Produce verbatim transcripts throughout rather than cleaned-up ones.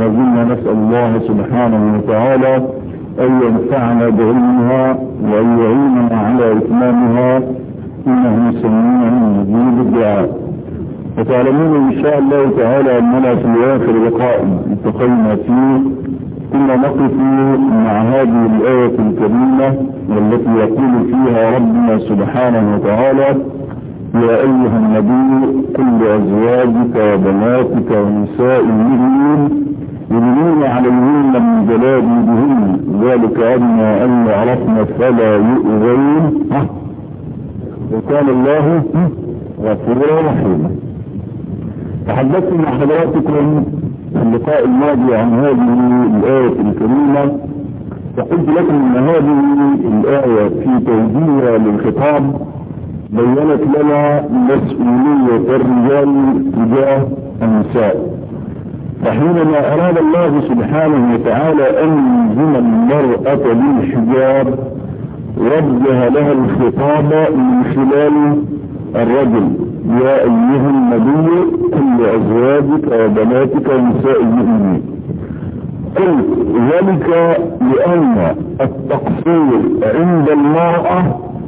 وما زلنا نسأل الله سبحانه وتعالى أن ينفعنا بعلمها وأن يعيننا على إتمامها إنه سميع مجيب الدعاء. وتعلمون إن شاء الله تعالى أننا في آخر لقاء التقينا فيه كنا نقف مع هذه الآية الكريمة والتي يقول فيها ربنا سبحانه وتعالى: يا أيها النبي قل لأزواجك وبناتك ونساء المؤمنين يدنين عليهن من جلابيبهن ذلك أدنى أن يعرفن فلا يؤذين وكان الله غفورا رحيما. تحدثت مع حضراتكم في اللقاء الماضي عن هذه الآية الكريمة، وقلت لكم أن هذه الآية في توجيهها للخطاب بيّنت لنا مسؤولية الرجال تجاه النساء. فحينما أراد الله سبحانه وتعالى أن يلزم المرأة بالحجاب وجه لها الخطاب من خلال الرجل: يا أيها النبي قل لأزواجك وبناتك ونساء المؤمنين. قلت ذلك لأن التقصير عند المرأة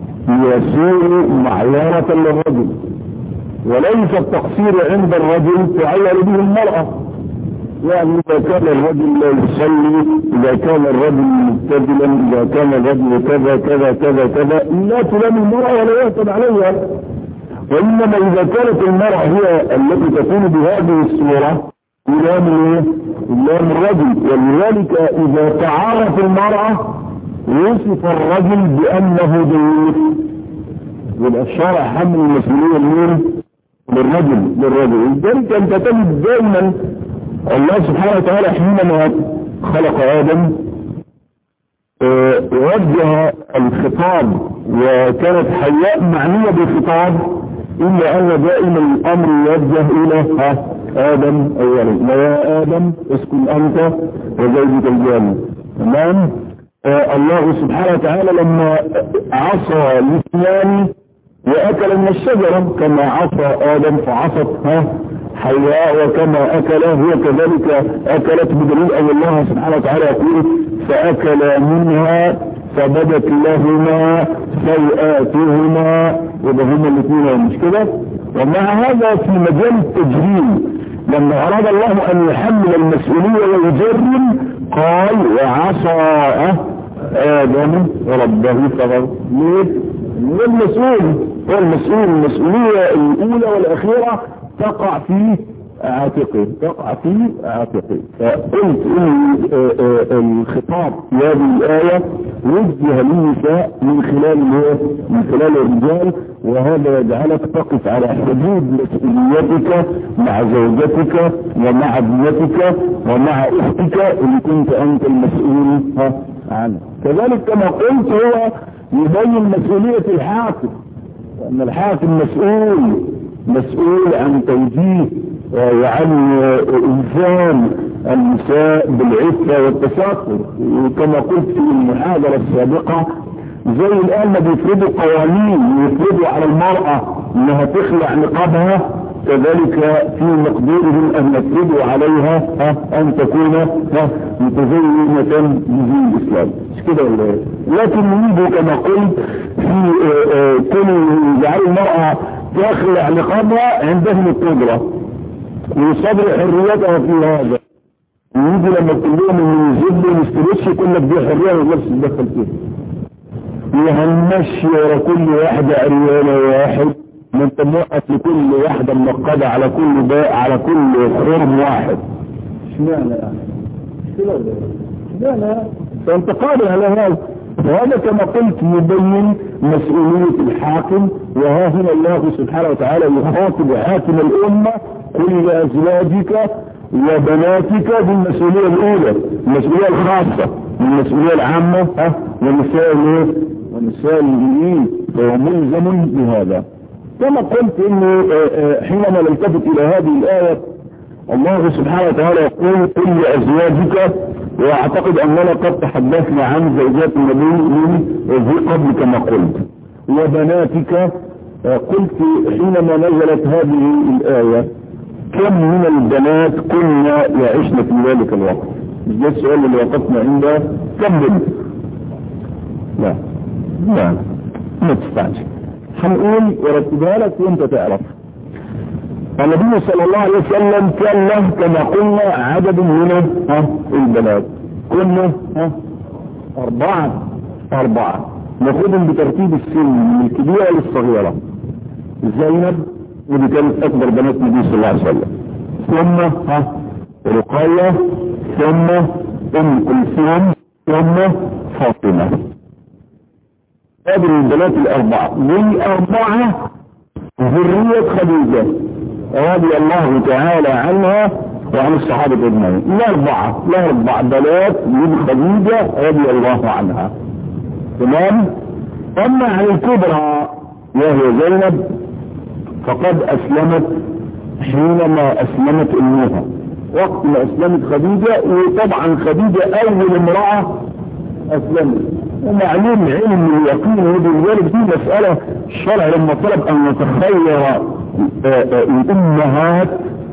يصير معيارة للرجل، وليس التقصير عند الرجل تعير به المرأة. يعني إذا كان الرجل لا يصلي، إذا كان الرجل مبتدلا، إذا كان الرجل كذا كذا كذا كذا لا تلام المرأة ولا يعتد عليها. وإنما إذا كانت المرأة هي التي تكون بهذه الصورة تلام الايه؟ تلام الرجل. ولذلك إذا تعارف المرأة وصف الرجل بأنه ضيف، يبقى الشرع حمل المسؤولية لمين؟ للرجل للرجل. لذلك أنت تجد دائما الله سبحانه وتعالى حينما خلق آدم اه وجه الخطاب، وكانت حواء معنية بالخطاب، إلا أن دائما الأمر يوجه إلى آدم أولا: يا آدم اسكن أنت وزوجك الجنة. تمام؟ اه الله سبحانه وتعالى لما عصى الاثنان وأكل من الشجرة كما عصى آدم فعصت ها حواء، وكما أكل هو كذلك أكلت، بدليل أن الله سبحانه وتعالى يقول: فأكلا منها فبدت لهما سيئاتهما، وبهما الاثنين مش كده. ومع هذا في مجال التجريم لما أراد الله أن يحمل المسؤولية ويجرم قال: وعصى آدم ربه فغوى. ليه؟ هو المسؤول هو المسؤول المسؤولية الأولى والأخيرة تقع في عاتقه تقع في عاتقه. فقلت ان الخطاب في هذه الآية وجه للنساء من خلال من خلال الرجال، وهذا يجعلك تقف على حدود مسؤوليتك مع زوجتك ومع ابنتك ومع اختك اللي كنت انت المسؤول عنها. كذلك كما قلت هو يبين مسؤولية الحاكم، لأن الحاكم مسؤول مسؤول عن توجيه وعن إلزام النساء بالعفة والتساطر. وكما قلت في المحاضرة السابقة زي الآن ما بيفرضوا قوانين يفرضوا على المرأة انها تخلع نقابها، كذلك في مقدورهم ان يفرضوا عليها ان تكون متزينة بدين الاسلام. مش كده ولا ايه؟ لكن نريد كما قلت في كل يجعل المرأة تخلع نقابها عندهم القدرة ويصدر حريتها في هذا. يجي لما تقول لهم ان الزبده ما يشتريش يقول لك دي حريه ولا نفس تدخل فيها. وهنمشي ورا كل واحده عريانه واحد، ما انت موقف لكل واحده منقده على كل باء على كل خرم واحد. اشمعنى يعني؟ اشمعنى؟ فانت قادر على هذا. وهذا كما قلت يبين مسؤولية الحاكم. وها هنا الله سبحانه وتعالى يخاطب حاكم الأمة: قل لأزواجك وبناتك بالمسؤولية الأولى، المسؤولية الخاصة، المسؤولية العامة ها والنساء والنساء المؤمنين، فهو ملزم بهذا. كما قلت انه حينما نلتفت الى هذه الآية الله سبحانه وتعالى يقول: قل لأزواجك، واعتقد اننا قد تحدثنا عن زوجات النبي من قبل كما قلت، وبناتك. قلت حينما نزلت هذه الآية كم من البنات كنا يعيشن في ذلك الوقت؟ مش ده السؤال اللي وقفنا عنده؟ كم بنت؟ لا لا ما تستعجل، هنقول ورتبها لك وانت تعرف. النبي صلى الله عليه وسلم كان له كما قلنا عدد من البنات، كنا ها أربعة أربعة ناخدهم بترتيب السن من الكبيرة للصغيرة. زينب ودي كانت أكبر بنات النبي صلى الله عليه وسلم، ثم ها رقية، ثم أم كلثوم، ثم فاطمة. هذه البنات الأربعة، والأربعة ذرية خديجة رضي الله تعالى عنها وعن الصحابة أجمعين. الأربعة الأربع بنات من خديجة رضي الله عنها، تمام. أما عن الكبرى وهي زينب فقد أسلمت حينما أسلمت أمها، وقت ما أسلمت خديجة، وطبعا خديجة أول امرأة أسلمت، ومعلوم علم اليقين وبالذلك دي مسألة الشرع لما طلب أن يتخير الأمهات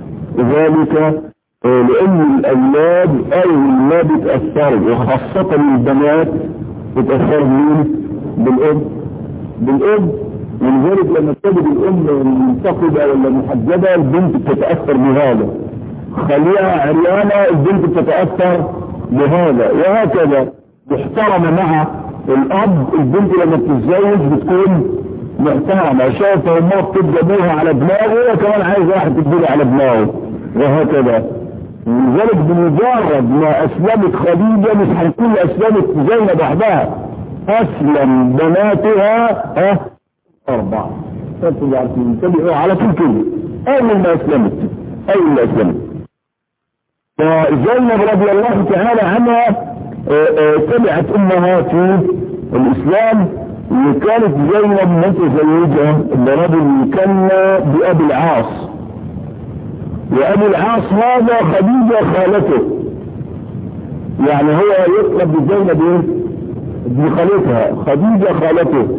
ذلك لأن الأولاد أول ما بتأثروا، وخاصة البنات بتأثر مين؟ بالأم بالأم ولذلك لما تجد الأم منتقبة ولا محجبة البنت بتتأثر بهذا، خليها عريانة البنت بتتأثر بهذا، وهكذا محترمة مع الأب. البنت لما بتتزوج بتكون محترمة، شايفة امها بتبقى ابوها على دماغه وكمان عايز واحد تديله على دماغه، وهكذا. ولذلك بمجرد ما أسلمت خديجة مش هنكون أسلمت زينب وحدها، أسلم بناتها ها أربعة. فانتوا عارفين تبعوا على طول كده أول ما أسلمت أول ما أسلمت. فزينب رضي الله تعالى عنها تبعت أمها في الإسلام، وكانت زينب متزوجة برجل كان بأبي العاص، وأبي العاص هذا خديجة خالته، يعني هو يطلب بزينب ايه؟ ابن خالتها، خديجة خالته.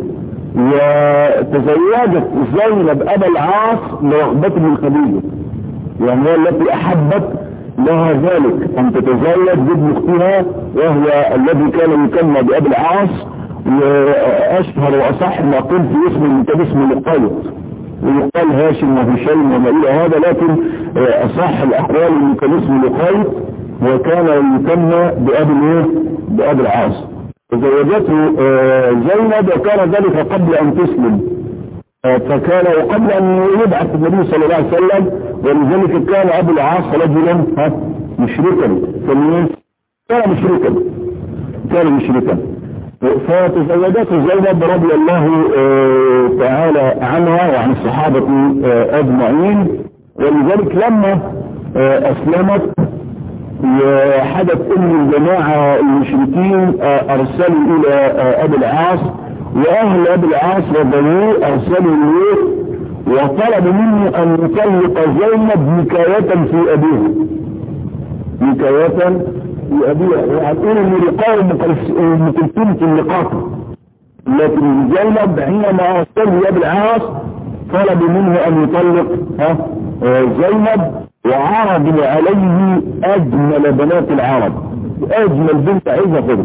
وتزوجت زينب أبا العاص لرغبة من خديجة، يعني هي التي أحبت لها ذلك أن تتزوج بابن أختها، وهو الذي كان يكنى بأبي العاص، وأشهر وأصح ما قلت في اسم كان اسمه لقيط، ويقال هاشم وهشيم وما إلى هذا، لكن أصح الأحوال اللي كان اسمه لقيط، وكان يكنى بأبي بأبي العاص. تزوجته زينب وكان ذلك قبل أن تسلم، فكان وقبل أن يبعث النبي صلى الله عليه وسلم، ولذلك كان أبو العاص رجلا مشركا، كان مشركا كان مشركا فتزوجته زينب رضي الله تعالى عنها وعن الصحابة أجمعين. ولذلك لما أسلمت وحدث أن الجماعة المشركين أرسلوا إلى أبي العاص، وأهل أبي العاص وبنوه أرسلوا إليه وطلبوا منه أن يطلق زينب نكاية في أبيه، نكاية في أبيه، وهتقول أن لقاء أم كلثوم في اللقاء، لكن زينب حينما أرسلوا أبي العاص طلبوا منه أن يطلق زينب، وعرض عليه أجمل بنات العرب، أجمل بنت عايزة خذ.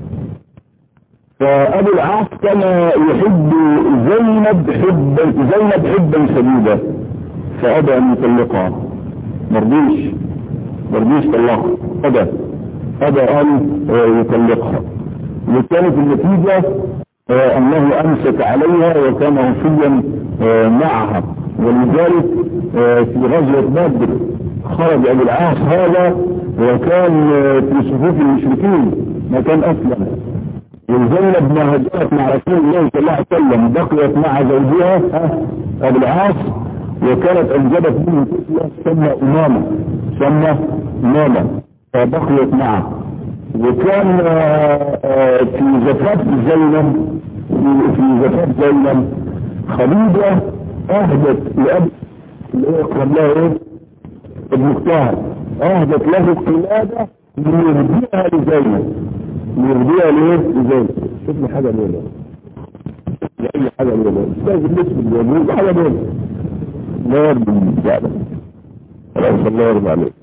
فأبو العاص كان يحب زينب حبا زينب حبا شديدا، فأبى أن يطلقها، مرضيش مرضيش طلقها، أبى أبى أن يطلقها. وكانت النتيجة أنه أمسك عليها وكان وصيا معها. ولذلك في غزوة بدر خرج أبو العاص هذا وكان في صفوف المشركين ما كان أسلم، وزينب ما هجرت مع رسول الله صلى الله عليه وسلم بقيت مع زوجها أبو العاص، وكانت أنجبت منه طفلة سمى أمامة سمى أمامة فبقيت معه. وكان في زفاف زينب في زفاف زينب خديجة أهدت لأب قبلها إيه؟ ابن اختها أهدت له قلادة ليهديها لزينب ليهديها ليه؟ لزينب. شوف لي حاجة ليه لأي حاجة ليه استاذ الاسم الجميل حاجة ليه لا يرضي من الجعبة الله يرضى عليك.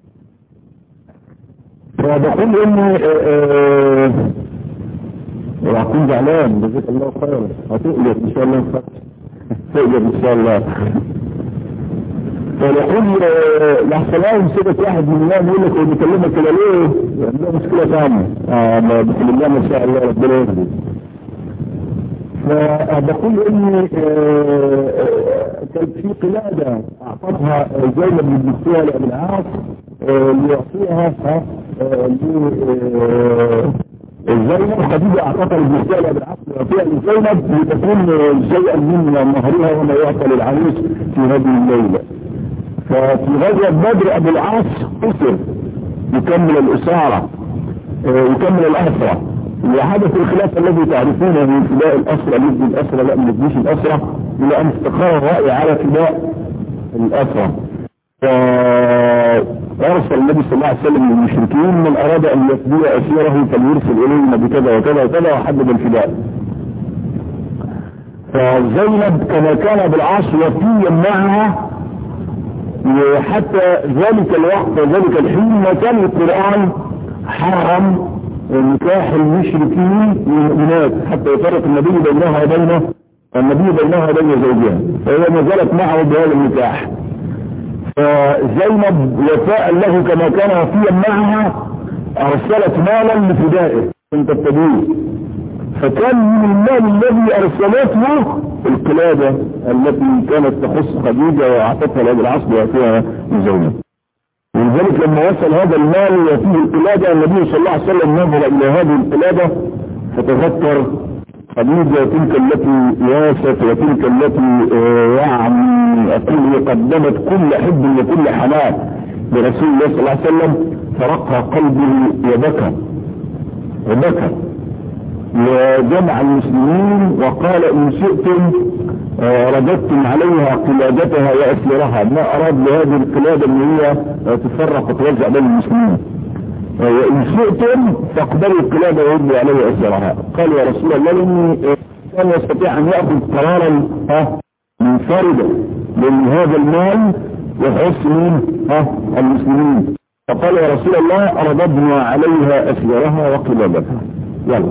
فبقول اني وهكون زعلان، جزاك الله خيرا، هتقلب ان شاء الله، تقلب ان شاء الله. فنقول لحسن لهم سيبك واحد من الله يقول لك وبيكلمك كده ليه؟ عندنا مشكله ثانيه. اه بسم الله ما شاء الله ربنا يهدي. فبقول اني كانت في قلاده اعطتها زينب بن مسيلمة بن العاص ليعطيها زينب، خديجه اعطتها لمسيلمة بن العاص ليعطيها لزينب لتكون شيئا من مهرها وما يعطى للعريس في هذه الليله. ففي غزوة بدر ابو العاص اسر يكمل الاسارة يكمل الاسرة، وحدث الخلاف الذي تعرفونه من فداء الاسرة لجد الاسرة لا من الجيش الاسرة، الى ان استقر الرأي على فداء الاسرة. فارسل النبي صلى الله عليه وسلم للمشركين من اراد ان يفدي اسيره فليرسل الينا بكذا وكذا وكذا، وحدد الفداء. فزينب كما كان ابو العاص وفيا معها، وحتى ذلك الوقت وذلك الحين ما كان القرآن حرم نكاح المشركين للمؤمنات حتى يفرق النبي بينها وبين النبي بينها وبين زوجها، فهي ما زالت معه بهذا النكاح. فزينب وفاء له كما كان وفيا معها ارسلت مالا لفدائه من تبتديه، فكان من المال الذي ارسلته القلادة التي كانت تخص خديجة واعطتها لابو العاص وفيها زوجها. ولذلك لما وصل هذا المال وفيه القلادة النبي صلى الله عليه وسلم نظر الى هذه القلادة فتذكر خديجة تلك التي ياست وتلك التي يعني اقول قدمت كل حب وكل حنان لرسول الله صلى الله عليه وسلم، فرق قلبه وبكى وبكى وجمع المسلمين وقال ان شئتم رددتم عليها قلادتها واسيرها، ما اراد لهذه القلادة ان هي تفرق وتوزع بين المسلمين، وان شئتم فاقبلوا القلادة وردوا عليها اسيرها. قال يا رسول الله اني كان يستطيع ان ياخذ قرارا منفردا لان هذا المال يخص من المسلمين، فقال يا رسول الله رددنا عليها اسيرها وقلادتها يلا.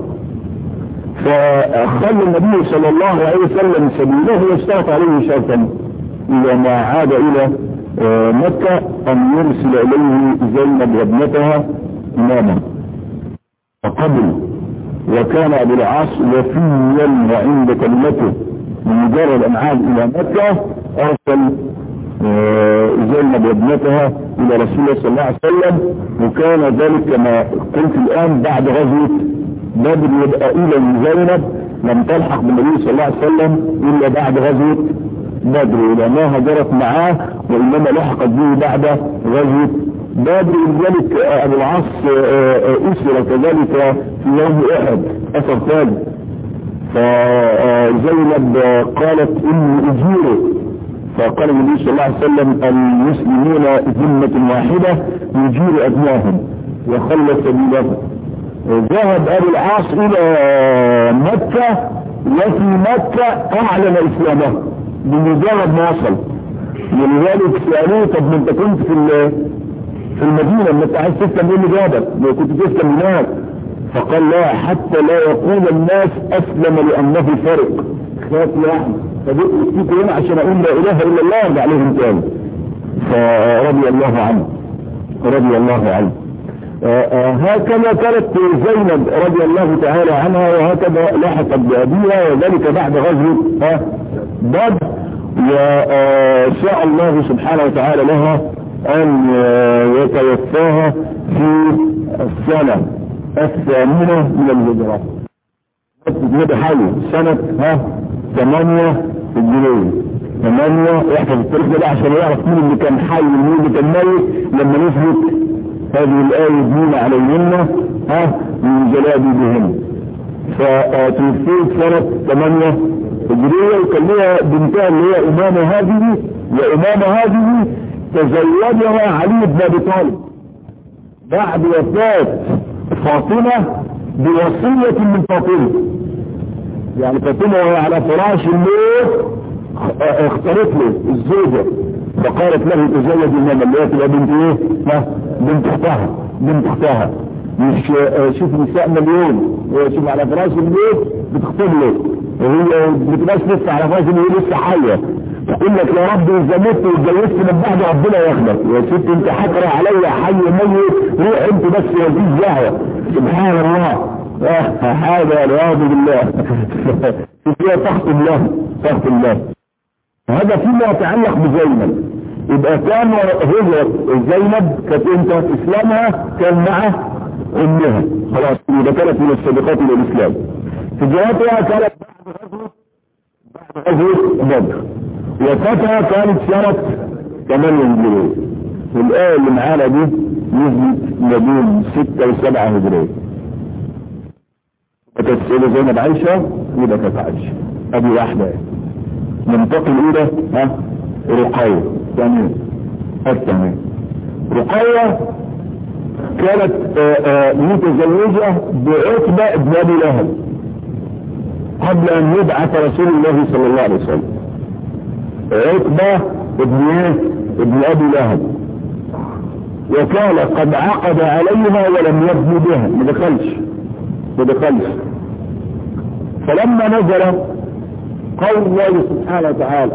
فخلى النبي صلى الله عليه وسلم سبيله واشترط عليه شرطا اذا ما عاد الى مكة ان يرسل اليه زينب وابنتها اماما، فقبل. وكان ابو العاص وفيا وعند كلمته بمجرد ان عاد الى مكة ارسل زينب وابنتها الى رسول الله صلى الله عليه وسلم. وكان ذلك كما قلت الان بعد غزوة بدر، يبقى الى زينب لم تلحق بالنبي صلى الله عليه وسلم الا بعد غزوة بدر، لانها هاجرت معاه وانما لحقت به بعد غزوة بدر. لذلك ابو العاص اسر كذلك في يوم احد اثر ثالث. فزينب قالت اني اجيره، فقال النبي صلى الله عليه وسلم المسلمون ذمة واحدة يجير ابناهم وخلى سبيله. ذهب ابو العاص الى مكة وفي مكة اعلن اسلامه بمجرد ما وصل. ولذلك سألوه طب انت كنت في في المدينة ما انت عايز تسلم ايه اللي جابك؟ لو كنت تسلم هناك. فقال لا، حتى لا يقول الناس اسلم لانه فرق خاف يعني فبقوا يسيكوا هنا عشان اقول لا اله الا الله وارجع عليهم تاني. فرضي الله عنه رضي الله عنه. هكذا كانت زينب رضي الله تعالى عنها، وهكذا لحقت بأبيها، وذلك بعد غزوة بدر. وشاء الله سبحانه وتعالى لها ان يتوفاها في السنة الثامنة من الهجرة، هذا حالي سنة ها ثمانية الجنيه ثمانية. يحفظ التاريخ ده عشان يعرف مين اللي كان حي ومين اللي كان ميت لما نثبت هذه الآية دين عليهن ها من جلابيبهن. فتوفيت سنة ثمانية هجرية، وكان لها بنتها اللي هي أمامة هذه، وأمامة هذه تزوجها علي بن أبي طالب بعد وفاة فاطمة بوصية من فاطمة. يعني فاطمة وهي على فراش الموت اختارت له الزوجة، فقالت له تزوج المال اللي هي تبقى بنت ايه؟ بنت اختها بنت اختها مش اه شوف نساء مليون شوف على فراش البيت بتخطب له وهي بتبقاش لسه على فراش البيت لسه حيه تقول لك يا رب اذا مت واتجوزت من بعد ربنا ياخدك يا ست انت حكره عليا حي ميت روح انت بس مالكيش دعوه سبحان الله هذا والعياذ بالله فيها تخطب الله تخطب الله. هذا فيما يتعلق بزينب. يبقى كان هجرة زينب كانت انت اسلامها كان مع امها خلاص يبقى كانت من السابقات الى الاسلام. هجرتها كانت بعد غزوة بعد غزوة بدر وفاتها كانت سنة ثمانية هجرية. والآية اللي معانا دي نزلت ما بين ستة وسبعة هجرية. فتسأل زينب عائشة يبقى كانت عائشة ادي واحدة. ننتقل الى ها رقية ثانية الثانية. رقية كانت آآ آآ متزوجة بعتبة بن ابي لهب قبل ان يبعث رسول الله صلى الله عليه وسلم. عتبة ابن ايه ابن ابي لهب وكان قد عقد عليها ولم يبني بها ما دخلش ما دخلش. فلما نزل قول الله سبحانه وتعالى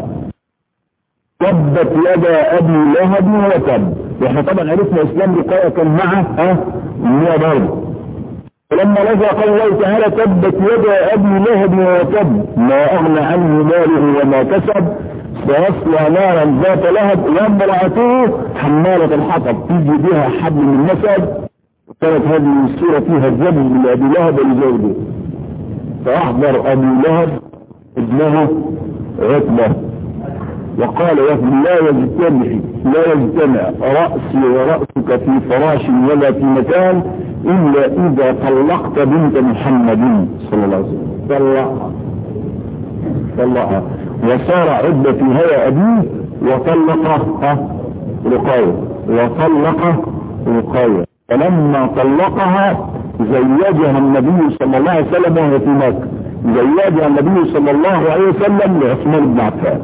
تبت يدا ابي لهب وتب. واحنا طبعا عرفنا اسلام رقية كان معه ها النية برضه. فلما نزل قول الله تعالى تبت يدا ابي لهب وتب ما اغنى عنه ماله وما كسب سيصلى نارا ذات لهب وامرأته حمالة الحطب تيجي بها حبل من مسد. وكانت هذه السورة فيها الذبح لابي لهب لزوجه. فاحضر ابي لهب ابنه عتبة وقال يا ابن لا يجتمع لا يجتمع رأسي ورأسك في فراش ولا في مكان إلا إذا طلقت بنت محمد صلى الله عليه وسلم. طلقها طلقها وصار عتبة في هيا أبيه وطلقها رقية وطلق رقية. فلما طلقها زوجها النبي صلى الله عليه وسلم وهي في مكة. زوجها النبي صلى الله عليه وسلم لعثمان بن عفان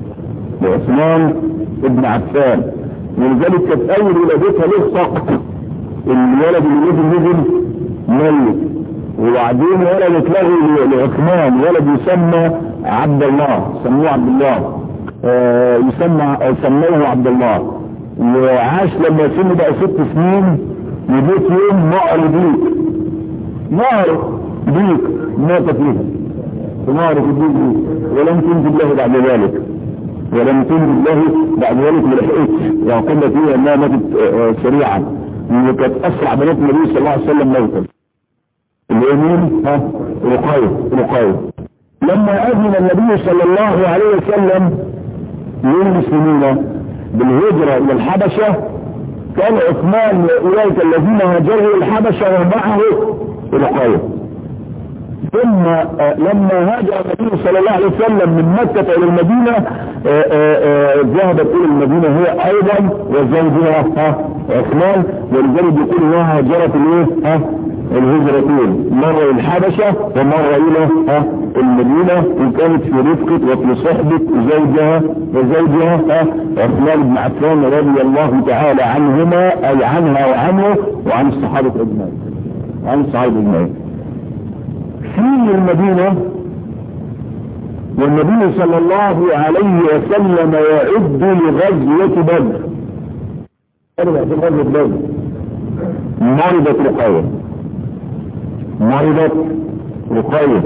لعثمان بن عفان. ولذلك كانت اول ولادتها له سقط. الولد اللي نزل نزل ميت وبعدين ولدت له لعثمان ولد يسمى عبد الله سموه عبد الله آه يسمى سموه عبد الله. وعاش لما سنه بقى ست سنين وجيت يوم نار بيك نار بيك مات فيها نار في البيك ولم تنزل له بعد ذلك ولم تنزل له بعد ذلك ما لحقتش وقلنا فيها انها ماتت سريعا وكانت اسرع بنات النبي صلى الله عليه وسلم موتا. اليمين ها رقية رقية. لما اذن النبي صلى الله عليه وسلم للمسلمين بالهجرة الى الحبشة كان عثمان اولئك الذين هاجروا الحبشة ومعه رقية. ثم لما هاجر النبي صلى الله عليه وسلم من مكة الى المدينة ذهبت الى المدينة هي ايضا وزوجها عثمان. ولذلك يقول انها هاجرت الايه الهجرتين مرة الى الحبشة ومرة الى المدينة وكانت في رفقة وفي صحبة زوجها وزوجها عثمان بن عفان رضي الله تعالى عنهما اي عنها وعنه وعن الصحابة اجمعين عن الصحابة اجمعين. في المدينة والنبي صلى الله عليه وسلم يعد لغزوة بدر. أنا في غزوة بدر مرضت رقية مرضت رقية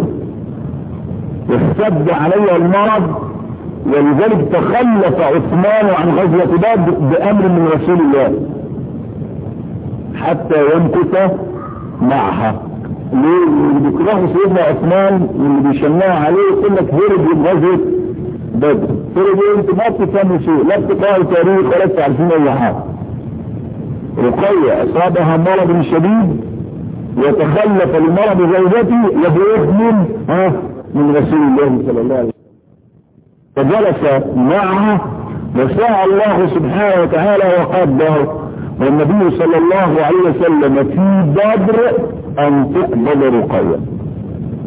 اشتد عليها المرض ولذلك تخلف عثمان عن غزوة بدر بأمر من رسول الله حتى يمكث معها. ليه اللي بيكرهوا سيدنا عثمان واللي بيشنعوا عليه يقول لك هرب من غزوة بدر. هرب ايه؟ انت ما بتفهموا شيء لا بتقرأوا تاريخ ولا بتعرفين اي حاجة. رقية اصابها مرض شديد وتخلف لمرض زوجته وبإذن ها من رسول الله صلى الله عليه وسلم. فجلس معها وشاء الله سبحانه وتعالى وقدر والنبي صلى الله عليه وسلم في بدر ان تقبل رقية.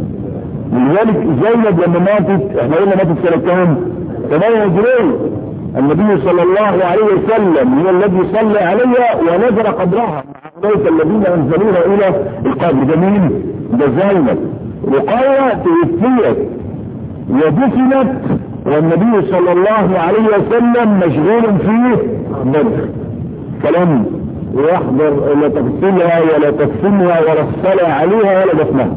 لذلك زينب لما ماتت احنا قلنا ماتت سنة كام؟ ثمانية هجرية النبي صلى الله عليه وسلم هو الذي صلى عليها ونزل قبرها مع أولئك الذين أنزلوها إلى القبر. ده مين؟ ده زينب. رقية توفيت ودفنت والنبي صلى الله عليه وسلم مشغول في بدر، فلم يحضر لا تغسلها ولا تكفنها ولا الصلاة عليها ولا دفنها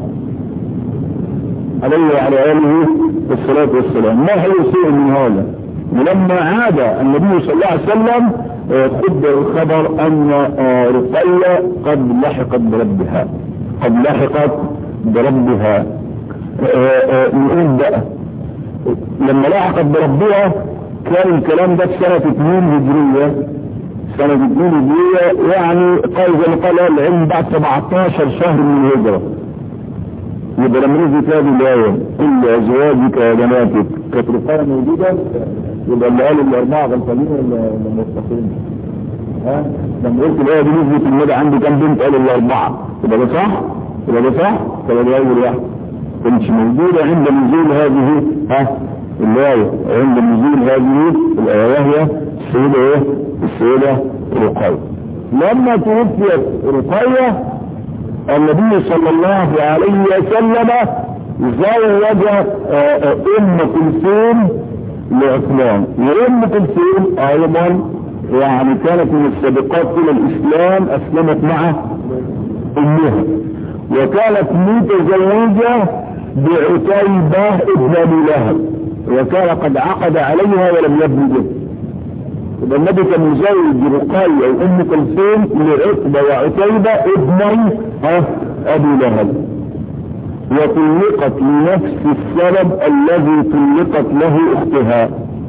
عليه وعلى آله الصلاة والسلام. ما هو شيء من هذا. ولما عاد النبي صلى الله عليه وسلم خد الخبر أن رقية قد لحقت بربها قد لحقت بربها. نقول بقى لما لحقت بربها كان الكلام ده في سنة اثنين هجرية سنة اثنين هجرية يعني قال زي ما قال العلم بعد سبعتاشر شهر من الهجرة. يبقى لما نزلت هذه الآية إلا أزواجك وبناتك كانت رقية موجودة، يبقى اللي قالوا الأربعة غلطانين ولا موثقين؟ ها؟ لما قلت الآية دي نزلت المدى عندي كام بنت قالوا الأربعة، يبقى ده صح؟ يبقى ده صح؟ يبقى ده أول واحد كانتش موجودة عند نزول هذه ها الآية، عند نزول هذه الآية وهي السيدة إيه؟ السيدة رقية. لما توفيت رقية النبي صلى الله عليه وسلم زوج ام كلثوم لعثمان. وام كلثوم ايضا يعني كانت من السابقات الى الاسلام، اسلمت مع امها وكانت متزوجة بعتيبة ابن ابي لهب وكان قد عقد عليها ولم يبني به. يبقى النبي كان مزوج رقية وام كلثوم لعتبة وعتيبة ابني ابي لهب، وطلقت لنفس السبب الذي طلقت له اختها.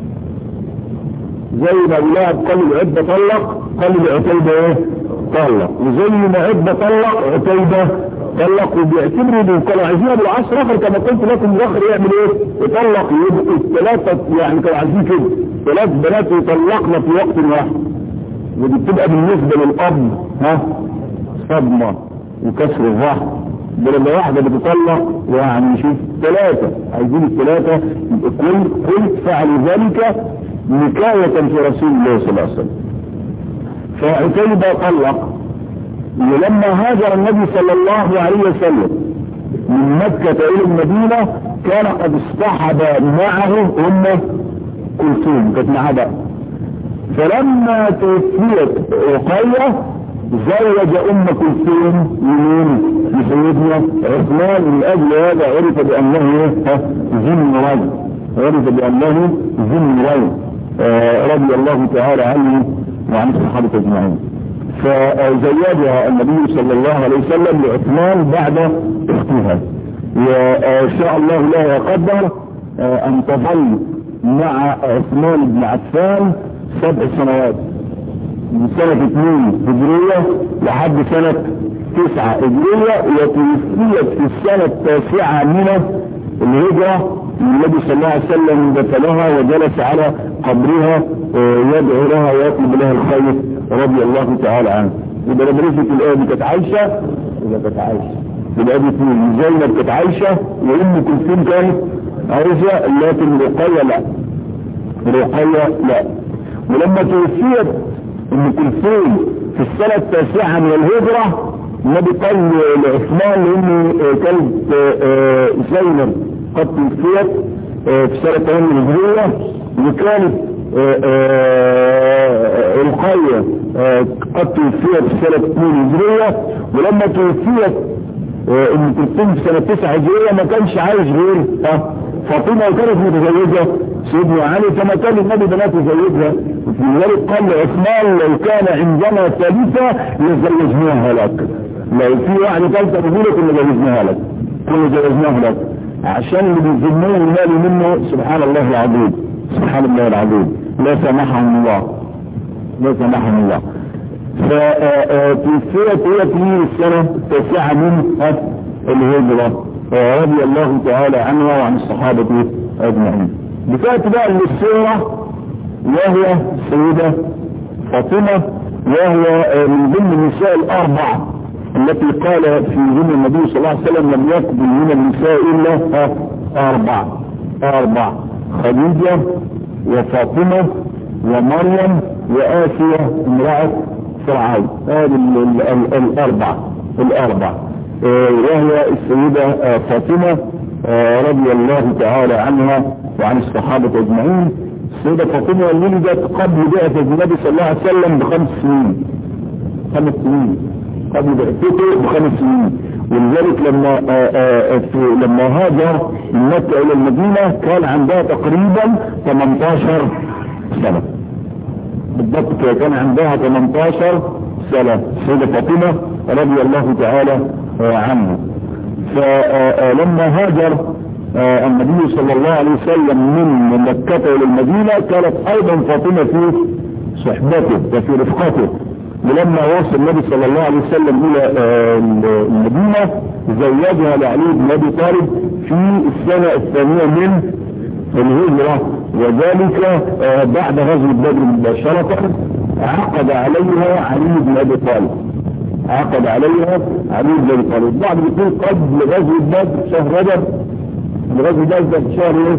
زي ما ابو لهب قال لعتبة طلق قال لعتيبة ايه؟ طلق. وزي ما عتبة طلق عتيبة طلق. وبيعتبروا دول كانوا عايزين ابو العصر اخر كما قلت لكم الاخر يعمل ايه؟ يطلق. يبقوا الثلاثة يعني كانوا عايزين كده ثلاث بنات يطلقنا في وقت واحد، ودي بتبقى بالنسبة للاب ها صدمة وكسر الظهر. لما واحدة بتطلق يعني شوف ثلاثة عايزين الثلاثة كل كل فعلوا ذلك نكاية في رسول الله صلى الله عليه وسلم. فعتيبة طلق. ولما هاجر النبي صلى الله عليه وسلم من مكة الى المدينة كان قد اصطحب معه ام كلثوم كانت معاه بقى. فلما توفيت رقية زوج ام كلثوم يمين لسيدنا عثمان. من اجل هذا عرف بانه ذم رجل عرف بانه ذم رجل رضي الله تعالى عنه وعن الصحابة اجمعين. فزوجها النبي صلى الله عليه وسلم لعثمان بعد اختها. وان شاء الله لا يقدر ان تظل مع عثمان بن عفان سبع سنوات من سنة اثنين هجرية لحد سنة تسعة هجرية، وتوفيت في السنة التاسعة من الهجرة. النبي صلى الله عليه وسلم دفنها وجلس على قبرها يدعو لها ويطلب لها الخير رضي الله تعالى عنه. يبقى لبرزة الآية دي كانت عايشة يبقى كانت عايشة يبقى دي اثنين. زينب كانت عايشة وام كلثوم كانت عايشة، لكن رقية لا رقية لا. ولما توفيت ام كلثوم في السنة التاسعة من الهجرة النبي قال لعثمان لان كانت زينب قد توفيت في سنة ثمانية هجرية وكانت رقية قد توفيت في سنة اثنين هجرية. ولما توفيت ام كلثوم في سنة تسعة هجرية ما كانش عايش غير فاطمة وكانت متزوجة سيدنا علي، فما كان النبي بنات يزوجها. ولذلك قال لعثمان لو كان عندنا ثالثة لزوجناها لك، لو في واحدة ثالثة بقولك كنا زوجناها لك كنا زوجناها لك عشان اللي بيظلموه المال منه. سبحان الله العظيم سبحان الله العظيم لا سمحهم الله لا سمحهم الله. فتوفيت هي في السنة التاسعة من الهجرة رضي الله تعالى عنها وعن الصحابة أجمعين. بتأتي بقى للسورة وهي السيدة فاطمة، وهو من ضمن النساء الأربع التي قال في ضمن النبي صلى الله عليه وسلم لم يقبل من النساء إلا أربع أربع خديجة وفاطمة ومريم وآسيا امرأة فرعون. هذه الأربع الأربع وهي السيدة فاطمة رضي الله تعالى عنها وعن الصحابة أجمعين. السيدة فاطمة ولدت قبل بعثة النبي صلى الله عليه وسلم بخمس سنين خمس سنين قبل بعثته بخمس سنين. ولذلك لما آآ آآ لما هاجر من مكة إلى المدينة كان عندها تقريبا ثمانية عشر سنة بالضبط. كان عندها ثمانية عشر سنة السيدة فاطمة رضي الله تعالى عنها. فلما هاجر النبي صلى الله عليه وسلم من مكة إلى المدينة كانت أيضا فاطمة في صحبته وفي رفقته. ولما وصل النبي صلى الله عليه وسلم إلى المدينة زوجها لعلي بن أبي طالب في السنة الثانية من الهجرة، وذلك بعد غزوة بدر مباشرة. عقد عليها علي بن أبي طالب عقد عليها علي بن أبي طالب. بعد بيقول قبل غزوة بدر شهر رجب. غزوة بدر في شهر ايه؟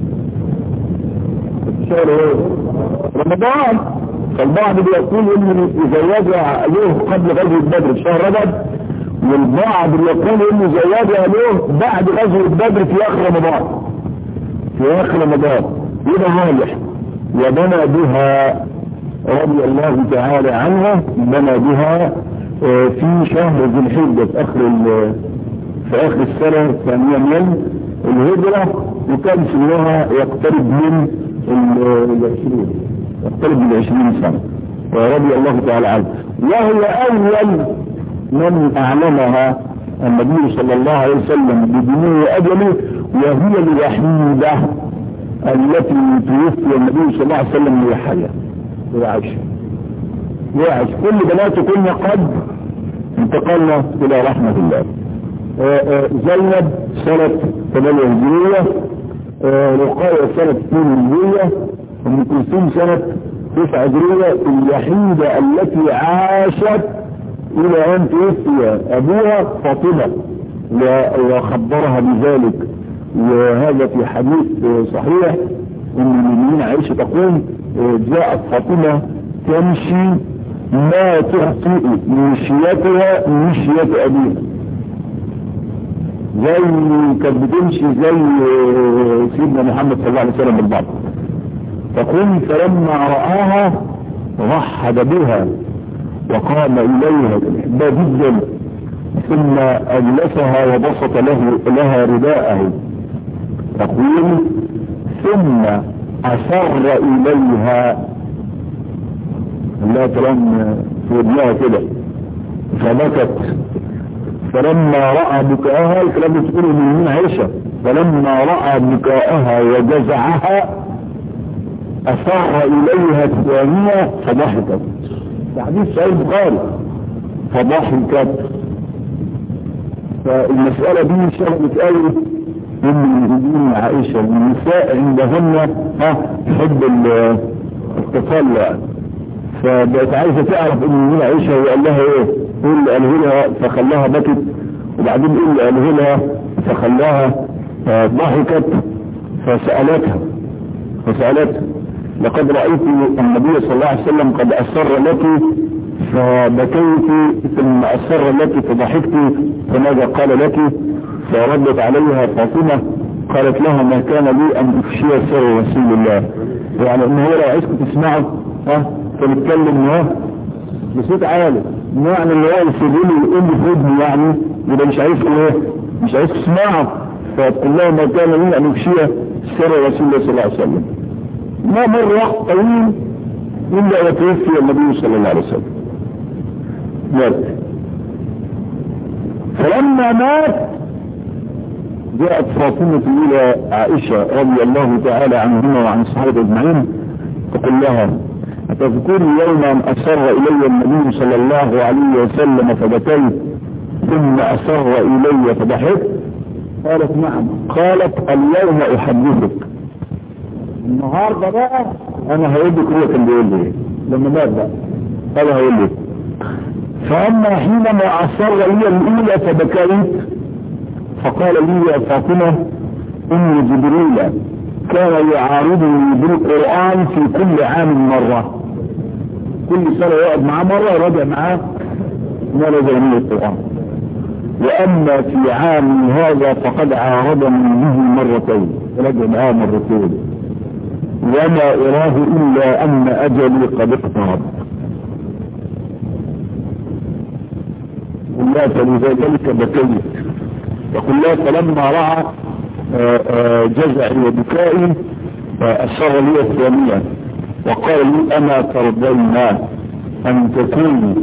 في شهر ايه؟ رمضان. فالبعض بيقول انه زواجها له قبل غزوة بدر في شهر رجب، والبعض بيقول انه زواجها له بعد غزوة بدر في اخر رمضان في اخر رمضان يبقى رايح. وبنى بها رضي الله تعالى عنها بنى بها في شهر ذي الحجة في اخر في اخر السنة الثانية من الهجرة، وكان سنها يقترب من العشرين يقترب من العشرين سنة ورضي الله تعالى عنه. وهي اول من اعلمها النبي صلى الله عليه وسلم بدنو اجله، وهي الوحيدة التي توفي النبي صلى الله عليه وسلم وهي حية وعايش وعايش. كل بناته كنا قد انتقلنا الى رحمة الله. زينب سنة ثمانية هجرية، رقاية سنة اثنين هجرية، ام كلثوم سنة تسعة هجرية. الوحيدة التي عاشت الى ان توفي ابوها فاطمة وخبرها بذلك. وهذا في حديث صحيح ان المؤمنين عائشة تقول جاءت فاطمة تمشي ما تخطئ مشيتها مشية ابيها، زي كانت بتمشي زي سيدنا محمد صلى الله عليه وسلم بالضبط. تقول فلما رآها رحب بها وقام إليها بحبها جدا، ثم أجلسها وبسط له لها رداءه. تقول ثم أسر إليها لا كلام في ودنها كده فبكت. فلما رأى بكاءها الكلام بتقوله من عائشة، فلما رأى بكاءها وجزعها أسر إليها الثانية فضحكت. حديث صحيح البخاري. فضحكت. فالمسألة دي شغلت قوي ان المسلمين عائشة والنساء عندهن ها تحب التطلع، فبقت عايزة تعرف ان من عائشة وقال لها ايه، ايه اللي قاله لها فخلاها بكت، وبعدين ايه اللي قاله لها فخلاها ضحكت. فسألتها فسألتها لقد رأيت النبي صلى الله عليه وسلم قد أسر لك فبكيت ثم أسر لك فضحكت، فماذا قال لك؟ فردت عليها فاطمة قالت لها ما كان لي أن أفشي سر رسول الله. يعني إن هو لو عايزكم تسمعوا ها فنتكلم ها بصوت عالي، معنى اللي هو يسيبوني ويقول لي في ودني، يعني يبقى مش عايزكم ايه مش عايزكم تسمعوا. فتقول لها ما كان لي أن أفشي سر رسول الله صلى الله عليه وسلم. ما مر وقت طويل إلا وتوفي النبي صلى الله عليه وسلم. مات. فلما مات جاءت فاطمة إلى عائشة رضي الله تعالى عنهما وعن الصحابة أجمعين تقول لها أتذكري يوم أن أسر إلي النبي صلى الله عليه وسلم فبكيت ثم أسر إلي فضحكت؟ قالت نعم. قالت اليوم أحدثك، النهاردة بقى أنا هقول لك هو كان بيقول لي لما مات بقى قال هقول لك. فأما حينما أسر لي الأولى فبكيت فقال لي يا فاطمة إن جبريل كان يعارضني بالقرآن في كل عام مرة، كل سنة يقعد معاه مرة يراجع معاه مرة جميع القرآن. وأما في عام هذا فقد عارضني به مرتين، راجع معاه مرتين، وما أراه إلا أن أجلي قد اقترب. قل لا فلذلك بكيت، وقل لا فلما رأى جزعي وبكائي أسر لي الثانية وقال لي أما ترضين أن تكون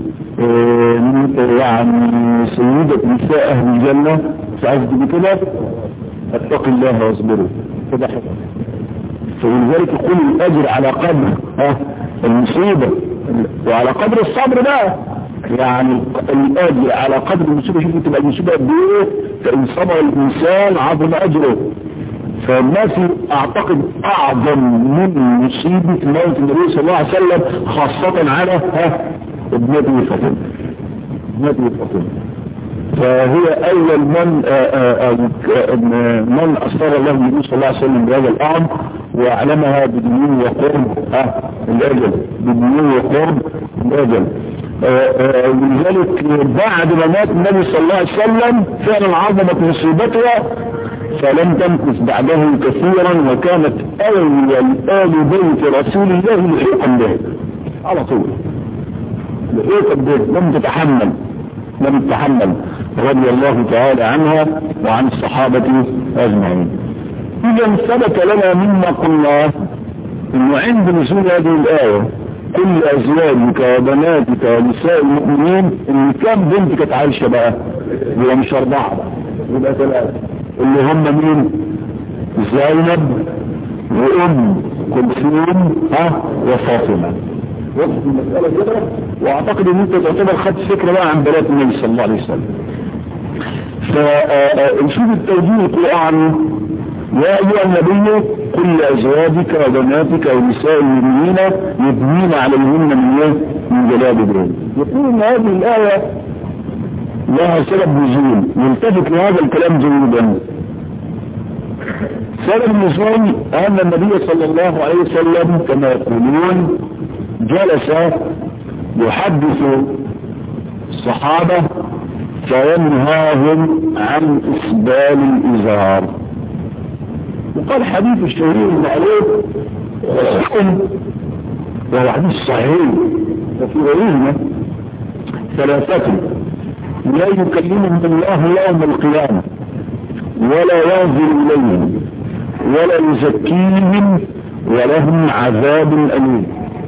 يعني سيدة نساء أهل الجنة؟ فعزت بكده اتق الله واصبروا فضحك. فلذلك يقول الأجر على قدر المصيبة وعلى قدر الصبر بقى، يعني الأجر على قدر المصيبة. شوف تبقى المصيبة قد ايه، فإن صبر الإنسان عظم أجره. فالناس أعتقد أعظم من مصيبة موت النبي صلى الله عليه وسلم خاصة على ابنته فاطمة، ابنته فاطمة. فهي أول من آآ آآ من أصدر الله النبي صلى الله عليه وسلم بهذا الأمر وأعلمها بدنيا وقرب الأجل، بدنيا وقرب الأجل. ولذلك بعد ما مات النبي صلى الله عليه وسلم فعلا عظمت مصيبتها، فلم تمكث بعده كثيرا، وكانت أول آل بيت رسول الله لحيقا به على طول، لحيقا به، لم تتحمل لم تتحمل رضي الله تعالى عنها وعن الصحابة أجمعين. إذا ثبت لنا مما قلناه إنه عند نزول هذه الآية كل أزواجك وبناتك ونساء المؤمنين، إن كم بنت كانت عايشة بقى؟ يبقى مش أربعة يبقى ثلاثة، اللي هم مين؟ زينب وأم كلثوم ها وفاطمة. وصف المسألة كده، واعتقد ان انت تعتبر خدت فكرة بقى عن بنات النبي صلى الله عليه وسلم. فنشوف التوجيه القرآني: يا ايها النبي قل لازواجك وبناتك ونساء المؤمنين يدنين عليهن من من جلابيبهن. يقول ان هذه الآية لها سبب نزول، يلتفت لهذا الكلام جيدا. سبب النزول ان النبي صلى الله عليه وسلم كما يقولون جلس يحدث الصحابة فينهاهم عن إسبال الإزار. وقال حديث الشهير المعروف وهو حديث صحيح وفي غيرهما: ثلاثة لا يكلمهم الله يوم القيامة ولا ينظر إليهم ولا يزكيهم ولهم عذاب أليم.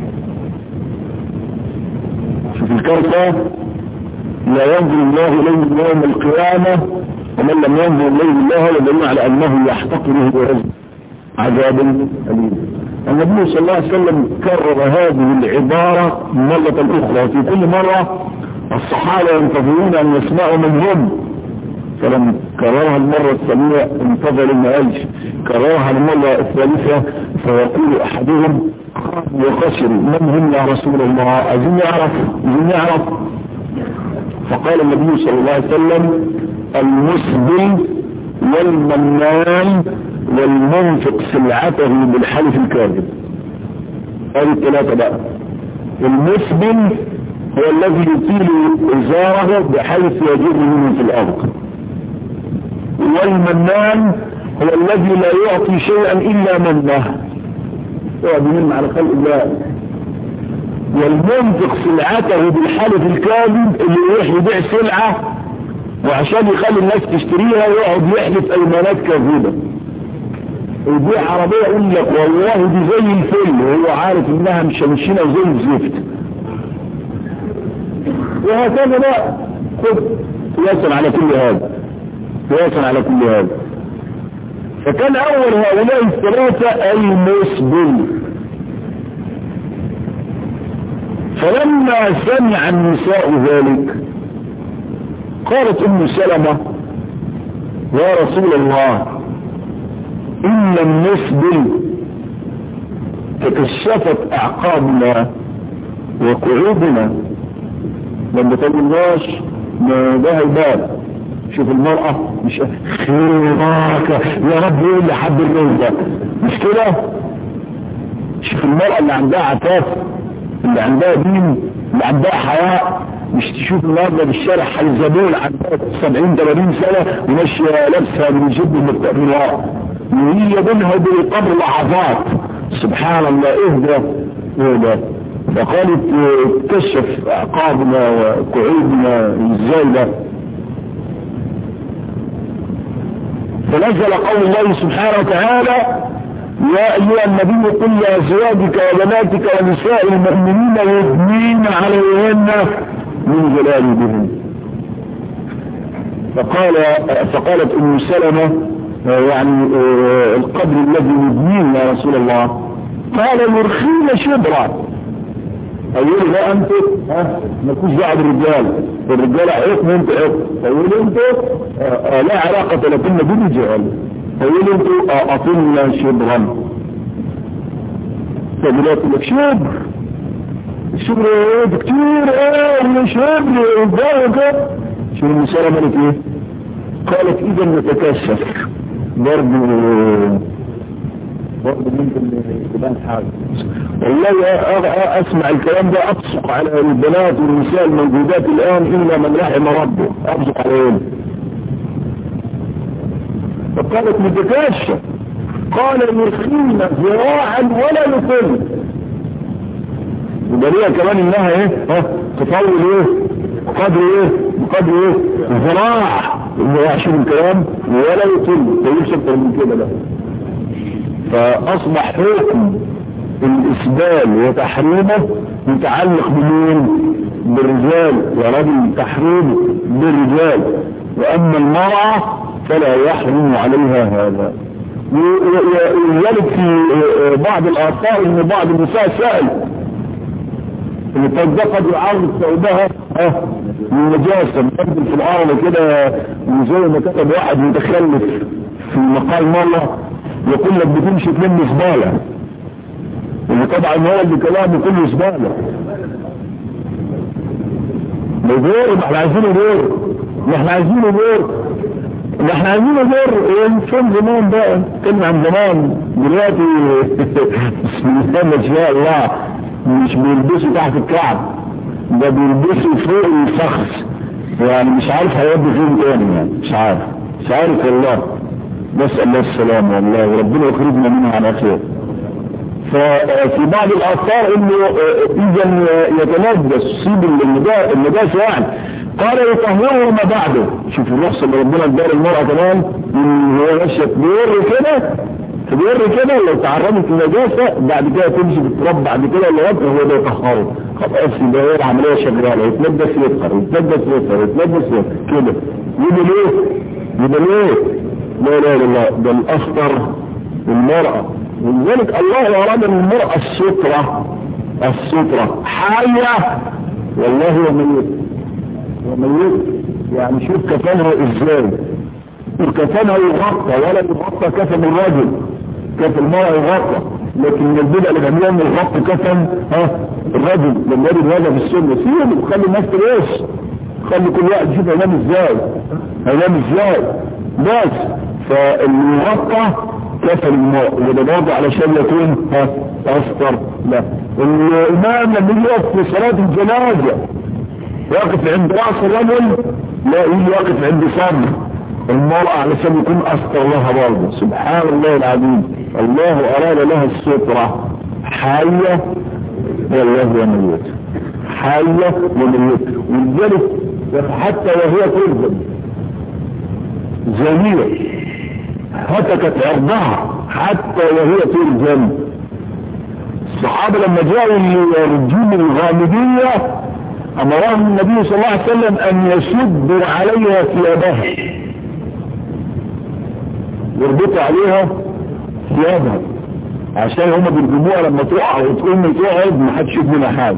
شوف الكارثة: لا ينظر الله إليهم يوم القيامة ومن لم ينظر إليه الله يدل على أنه يحتقره برزق عذاب أليم. النبي صلى الله عليه وسلم كرر هذه العبارة مرة أخرى، في كل مرة الصحابة ينتظرون أن يسمعوا من هم، فلما كررها المرة الثانية انتظروا ما قالش، كررها المرة الثالثة فيقول أحدهم وخسروا من هم يا رسول الله؟ عايزين يعرف عايزين يعرف فقال النبي صلى الله عليه وسلم: المسبل والمنان والمنفق سلعته بالحلف الكاذب. هذه الثلاثة بقى. المسبل هو الذي يطيل إزاره بحيث يجر منه في الأرض، والمنان هو الذي لا يعطي شيئا إلا منه، يقعد يمن على خلق الله. والمنفق سلعته بالحلف الكاذب اللي يروح يبيع سلعة وعشان يخلي الناس تشتريها يقعد يحلف ايمانات كاذبة. يبيع عربية يقول لك والله دي زي الفل وهو عارف انها مشمشينة زي الزفت. وهكذا بقى خد قياسا على كل هذا قياسا على كل هذا. فكان اول هؤلاء الثلاثة المسبل. فلما سمع النساء ذلك قالت ام سلمة: يا رسول الله ان النسبل تكشفت اعقابنا وقعودنا، لما تقولناش ما ده الباب شوف المرأة مش خيراك يا رب ايه اللي حب الرزق ده، مش كده؟ شوف المرأة اللي عندها عفاف، اللي عندها دين، اللي عندها حياء. مش تشوف النهارده بالشارع حيزبول عندها سبعين ثمانين سنة وماشية لابسة من جد من ورا، وهي بينها وبين القبر لحظات. سبحان الله، ايه ده؟ ايه ده؟ فقالت كشف اعقابنا وقعودنا ازاي ده. فنزل قول الله سبحانه وتعالى: يا ايها النبي قل لازواجك وبناتك ونساء المؤمنين يدنين عليهن من جلابيبهن. فقال فقالت ام سلمة يعني القدر الذي يدنين يا رسول الله؟ قال يرخين شبرا. اقول لا انت ها مالكوش دعوه بالرجال، الرجال عيق وانت عيق. اقول انت آه لا علاقه لكن بالرجال. اقول انت آه اطلنا شبرا. فبدأت لك شبر الشبر ايه كتير ايه شبر ازاي. شو المسألة مالك ايه؟ قالت اذا نتكشف برضه برضه ممكن تبان حاجة. والله اسمع الكلام ده ابصق على البنات والنساء الموجودات الان الا من رحم ربه، ابصق عليهم. فقالت نتكشف. قال يرخين ذراعا ولا يطل. ودليل كمان انها ايه ها تطول ايه بقدر ايه بقدر ايه ذراع الذراع. شوف الكلام ولا يطل، ما اكتر من كده ده. فاصبح حكم الاسبال وتحريمه متعلق بمين؟ بالرجال، يا راجل تحريمه بالرجال، واما المرأة فلا يحرم عليها هذا. ويلد في بعض الآثار ان بعض النساء سأل اللي تنتقد يعرض ثوبها من نجاسة بتنزل في الارض كده، زي ما كتب واحد متخلف في مقال مرة يقول لك بتمشي تلم زبالة، اللي طبعا هو اللي كلامه كله زبالة. بغير ما احنا عايزينه غير ما احنا عايزينه غير ما احنا عايزينه غير فين زمان بقى. كلمة عن زمان دلوقتي بسم الله ما شاء الله مش بيلبسوا تحت الكعب، ده بيلبسوا فوق الفخذ. يعني مش عارف هيودي فين تاني، يعني مش عارف مش عارف والله. نسأل الله السلامة والله وربنا يخرجنا منها على خير. ففي بعض الآثار انه اذا يتنجس يصيب النجاسة يعني. قال يطهره ما بعده. شوف الرخصة اللي ربنا ادار المرأة كمان ان هي ماشية تبير كده تبير كده، لو تعرضت للنجاسة بعد كده تمشي بالتراب بعد كده اللي وقت هو ده يطهره. خلاص يبقى هي العملية شغالة، يتلبس يطهر يتلبس يطهر يتلبس يطهر كده. يبقى ليه؟ يبقى ليه؟ لا لا لا ده الأخطر المرأة. ولذلك الله أراد من المرأة السترة السترة حية والله وميت وميت. يعني شوف كفنها ازاي، كفنها يغطى ولا يغطى كفن الرجل، كفن المرأة يغطى، لكن البدع اللي بيعملوها ان يغطى كفن ها الرجل لما يجد هذا في السنة. سيبه خلي الناس تعيش، خلي كل واحد يشوف هينام ازاي هينام ازاي بس. فاللي يغطى كفن الماء وده برضه علشان يكون ها أستر. لا الإمام لما يجي يقف في صلاة الجنازة واقف عند رأس الرجل، لا يجي واقف عند صدر المرأة علشان يكون أستر لها برضه. سبحان الله العظيم. الله أراد لها السترة حية والله وميت، حية وميت. ولذلك حتى وهي ترجم زميلة هتكت عرضها حتى وهي ترجم. الصحابة لما جاءوا للرجوم الغامدية امرهم النبي صلى الله عليه وسلم ان يشدوا عليها ثيابها، يربطوا عليها ثيابها عشان هما بيرجموها لما تقع وتقوم تقعد ما حدش يشوف منها حاجه.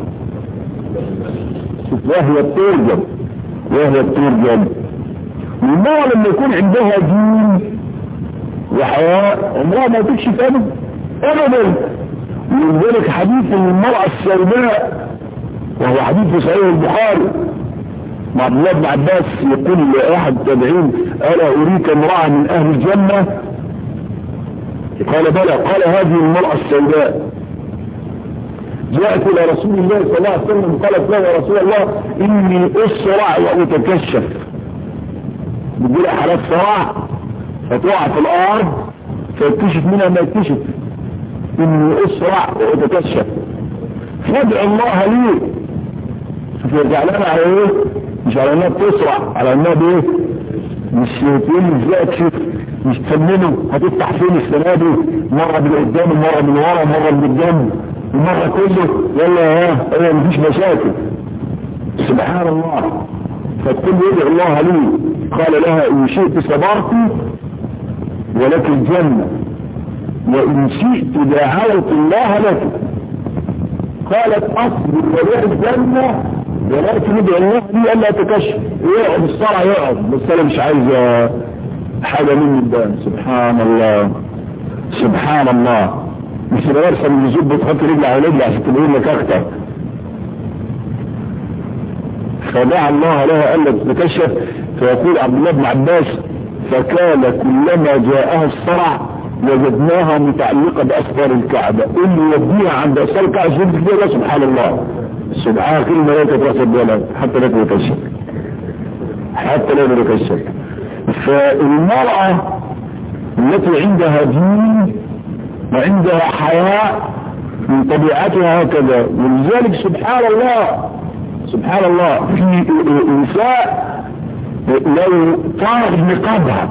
وهي بترجم وهي بترجم. والمرأة لما يكون عندها دين وحياء عمرها ما تكشف ابدا ابدا. ولذلك حديث المرأة السوداء وهو حديث في صحيح البخاري عبد الله بن عباس يقول لأحد التابعين ألا أريك امرأة من أهل الجنة؟ قال بلى. قال هذه المرأة السوداء جاءت إلى رسول الله صلى الله عليه وسلم قالت له يا رسول الله إني أسرع وأتكشف. بتجيلها حالات صراع فتقع في الأرض فيكتشف منها ما يكتشف. إني أسرع وأتكشف فادع الله لي. شوف زعلانة على إيه؟ مش على إنها بتسرع، على إنها بإيه؟ مش تقول إزاي تشوف، مش تفننه هتفتح فين السنة دي، مرة من قدام ومرة من ورا ومرة من الجنب ومرة كله يلا ها ايه مفيش مشاكل. سبحان الله. فالكل يدعو الله لي. قال لها ان شئت صبرت ولك الجنة وان شئت دعوت الله لك. قالت اصبر ولك الجنة ولكن ادعو الله لي الا تكشف. يقعد الصرع يقعد بس انا مش عايز حاجة مني الدم. سبحان الله سبحان الله. مش الورثة من الزوج بتحط رجل على رجل عشان تبين لك اكتر. فدعا الله لها قال لك تكشف. فيقول عبد الله بن عباس فكان كلما جاءها الصرع وجدناها متعلقة بأسفار الكعبة. اللي يوديها عند أسفار الكعبة شوف كده. سبحان الله سبحان كل ملائكة راسب ولا حتى لا تكشف حتى لا تكشف. فالمرأة التي عندها دين وعندها حياء من طبيعتها هكذا. ولذلك سبحان الله سبحان الله في نساء لو طار نقابها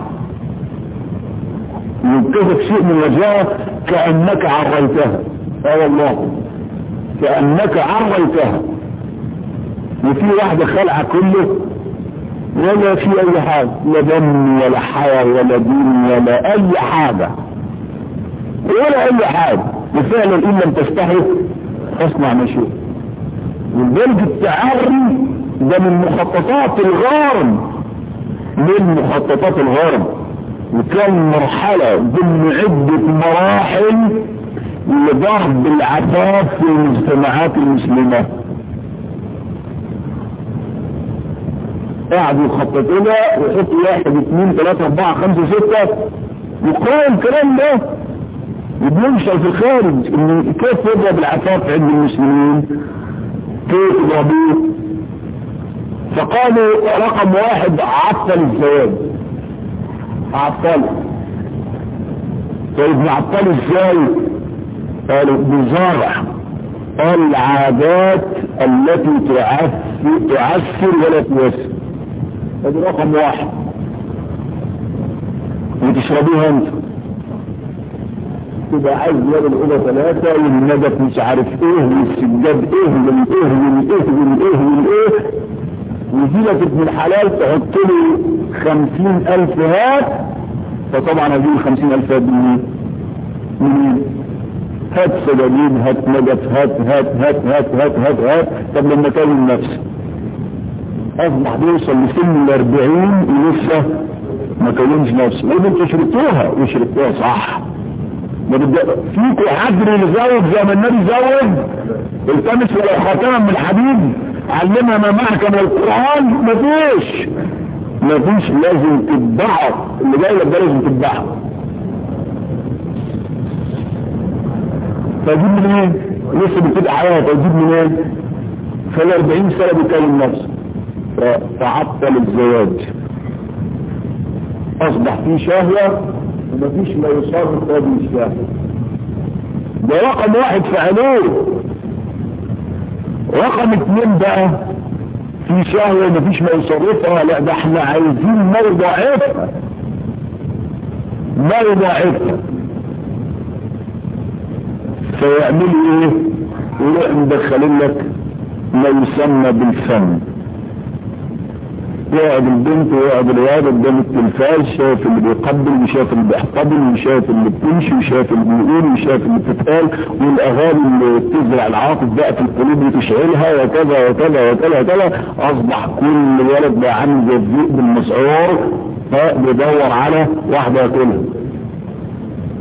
ينتهك شيء من وجهها كأنك عريتها. اه والله كأنك عريتها. وفي واحدة خلعة كله ولا في اي حاجة، لا دم ولا حياة ولا دين ولا اي حاجة ولا اي حاجة. وفعلا ان لم تستحي اصنع ما شئت. والبلد التعري ده من مخططات الغرب من مخططات الغرب. وكان مرحلة ضمن عدة مراحل لضرب العفاف في المجتمعات المسلمة. قاعدوا يخططوا لها ويحطوا واحد اثنين ثلاثة اربعة خمسة ستة وقال الكلام ده وبينشر في الخارج ان كيف يضرب العفاف عند المسلمين، كيف يضربوه. فقالوا رقم واحد عطل الزواج. عطله. طيب نعطله ازاي؟ قالوا بزرع العادات التي تعفر, تعفر ولا توسر. هذا رقم واحد. وتشربوها انت تبقى عايز يد الاولى ثلاثة والنجف مش عارف ايه والسجاد ايه والايه والايه والايه والايه ويجيلك ابن الحلال تحط له خمسين الف هات. فطبعا هذه الخمسين الف هات منين؟ منين؟ هات سجادين هات نجف هات هات هات هات هات هات هات. طب لما كان نفسه اصبح بيوصل لسن الاربعين ولسه ما كونش نفسه. لازم تشربتوها وشربتوها صح. فيكوا حجر يزوج زي ما النبي زوج. التمس ولو خاتما من الحديد علمها ما معك من القرآن. مفيش مفيش لازم تتبعه. اللي جاي لك ده لازم تتبعه. فاجيب منين؟ لسه بتبقى حياة فاجيب منين؟ فالاربعين سنة بيكلم نفسه فعطل الزواج. اصبح فيه شهوة ومفيش ما يصرف هذه الشهوة. ده رقم واحد فعلوه. رقم اثنين بقى في شهوة مفيش ما يصرفها. لا ده احنا عايزين ما يضاعفها ما يضاعفها. فيعملوا ايه؟ يروح مدخلين لك ما يسمى بالفن. يقعد البنت ويقعد الواد قدام التلفاز شايف اللي بيقبل وشايف اللي بيحتضن وشايف اللي بتمشي وشايف اللي بيقول وشايف اللي بتتقال والاغاني اللي بتزرع العاطف بقى في القلوب وتشعلها وكذا وكذا وكذا وكذا. اصبح كل ولد بقى عامل زي الذئب المسعور بيدور على واحده ياكلها.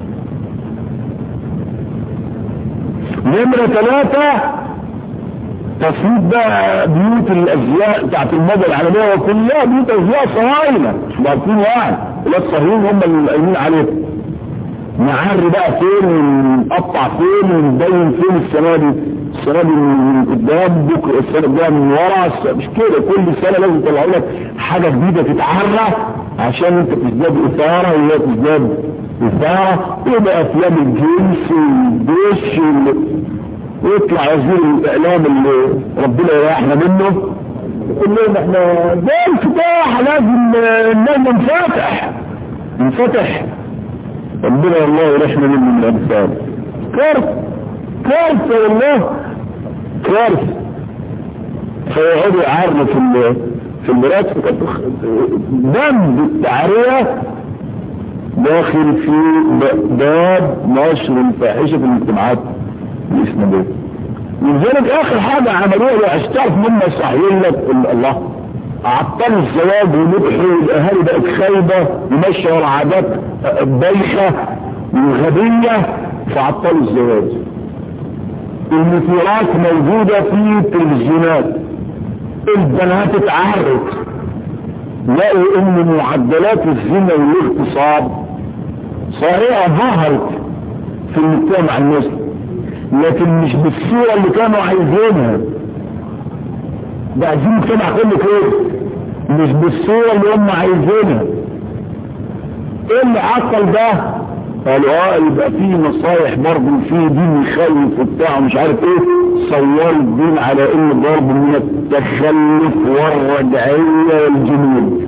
نمرة ثلاثة تصيب بقى بيوت الازياء بتاعت الموضة العالمية وكلها بيوت ازياء صهاينة مش عارفين يعني لا الصهاينة هم اللي قايمين عليهم. نعري بقى فين ونقطع فين ونبين فين السنة دي السنة دي من قدام بكرة السنة الجاية من ورا مش كده كل سنة لازم تطلعوا لك حاجة جديدة تتعرى عشان انت تزداد اثارة وهي تزداد اثارة. يبقى افلام الجنس والدش ويطلع وزير الاعلام اللي ربنا يريحنا منه يقول لهم احنا ده انفتاح لازم الناس ننفتح ننفتح. ربنا والله يرحمنا من الأمثال. كارثة كارثة والله كارثة. فيقعدوا يعرضوا في في المرات بند التعرية داخل في باب نشر الفاحشة في المجتمعات الإسلامية. لذلك آخر حاجة عملوها عشان تعرف مما صحيح لك الله عطلوا الزواج ونبحوا الاهالي بقت خايبة وماشية ورا عادات بايخة وغبية فعطلوا الزواج. المثيرات موجودة في التلفزيونات البنات اتعرض لقوا ان معدلات الزنا والاغتصاب صحيحة ظهرت في المجتمع المسلم لكن مش بالصورة اللي كانوا عايزينها. ده عايزين مجتمع كله كده مش بالصورة اللي هم عايزينها. ايه اللي حصل ده؟ قالوا اه يبقى فيه نصايح برضه فيه دين يخوف وبتاع ومش عارف ايه. صوروا الدين على ان ضرب من التخلف والرجعية والجنود.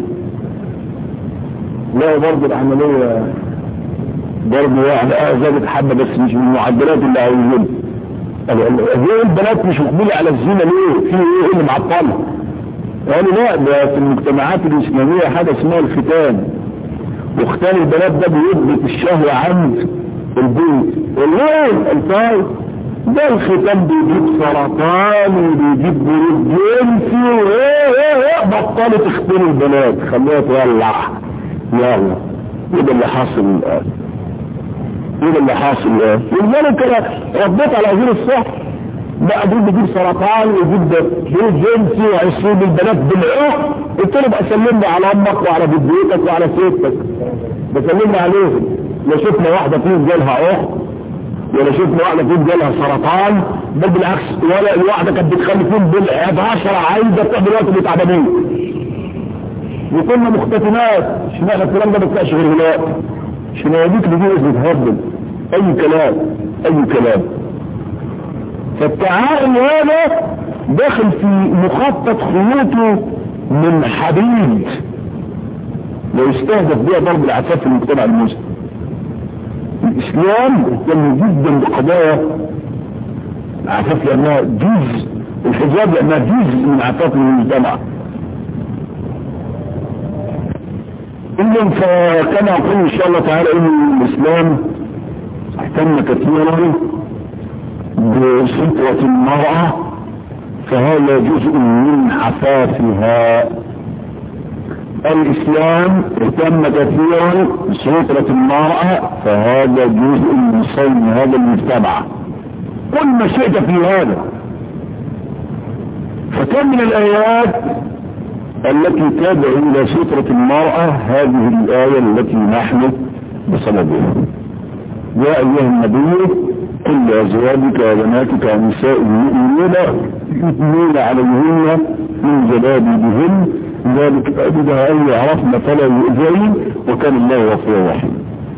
لا برضه العملية برضه يعني اه زادت حبة بس مش من المعدلات اللي عايزينها. هي البنات مش مقبولة على الزنا ليه؟ في ايه اللي معطلها؟ قالوا لا ده في المجتمعات الاسلامية حاجة اسمها الختان واختان البنات ده بيثبت الشهوة عند البيت. والله الفايد ده الختان بيجيب سرطان وبيجيب بريد جنسي وايه ايه ايه بطلت تختان البنات خليها تولع. يلا ايه اللي حاصل الان؟ ايه اللي حاصل الان؟ ولذلك انا رديت على وزير الصحة بقى دول بيجيب سرطان ويجيب بريد جنسي وهيصيب البنات بالعقد. قلت له بقى سلمنا على امك وعلى جدتك وعلى ستك بسلمنا عليهم. لا شفنا واحدة فيهم جالها عقد ولا شفنا واحدة فيهم جالها سرطان بل بالعكس ولا الواحدة كانت بتخلي فيهم بالعشرة عايزة بتعمل وقت متعبانين وكنا مختتمات. اشمعنى الكلام ده بتلاقيش غير هناك عشان يديك لدي اسم تهبل اي كلام اي كلام. فالتعاون هذا داخل في مخطط خيوطه من حديد لو استهدف بها ضرب العفاف في المجتمع المسلم. الاسلام اهتم جدا بقضايا العفاف لانها جزء الحجاب لانها جزء من عفاف المجتمع. اذا فكما اقول ان شاء الله تعالى ان الاسلام اهتم كثيرا بسترة المرأة فهذا جزء من عفافها. الاسلام اهتم كثيرا بسترة المرأة فهذا جزء من صون هذا المجتمع. كل ما شئت في هذا. فكم من الايات التي تدعو الى سترة المرأة هذه الاية التي نحن بصددها. يا ايها النبي قل لأزواجك وبناتك ونساء المؤمنين يثنين عليهن من جلابيبهن ذلك أجدها أن يعرفن فلا يؤذين وكان الله غفورا رحيما.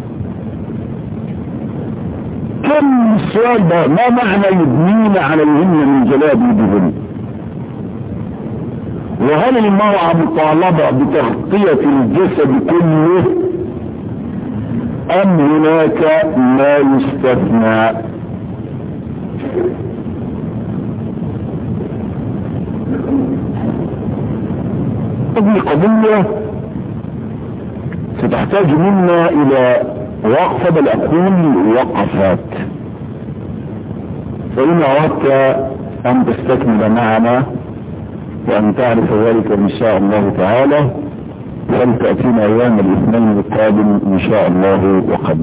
كم السؤال ده ما معنى يثنين عليهن من جلابيبهن؟ وهل المرأة مطالبة بتغطية الجسد كله أم هناك ما يستثنى؟ هذه قضية ستحتاج منا إلى وقفة بل أقول وقفات. فإن أردت أن تستكمل معنا وأن تعرف ذلك إن شاء الله تعالى فلتأتينا أيام الاثنين القادم إن شاء الله وقد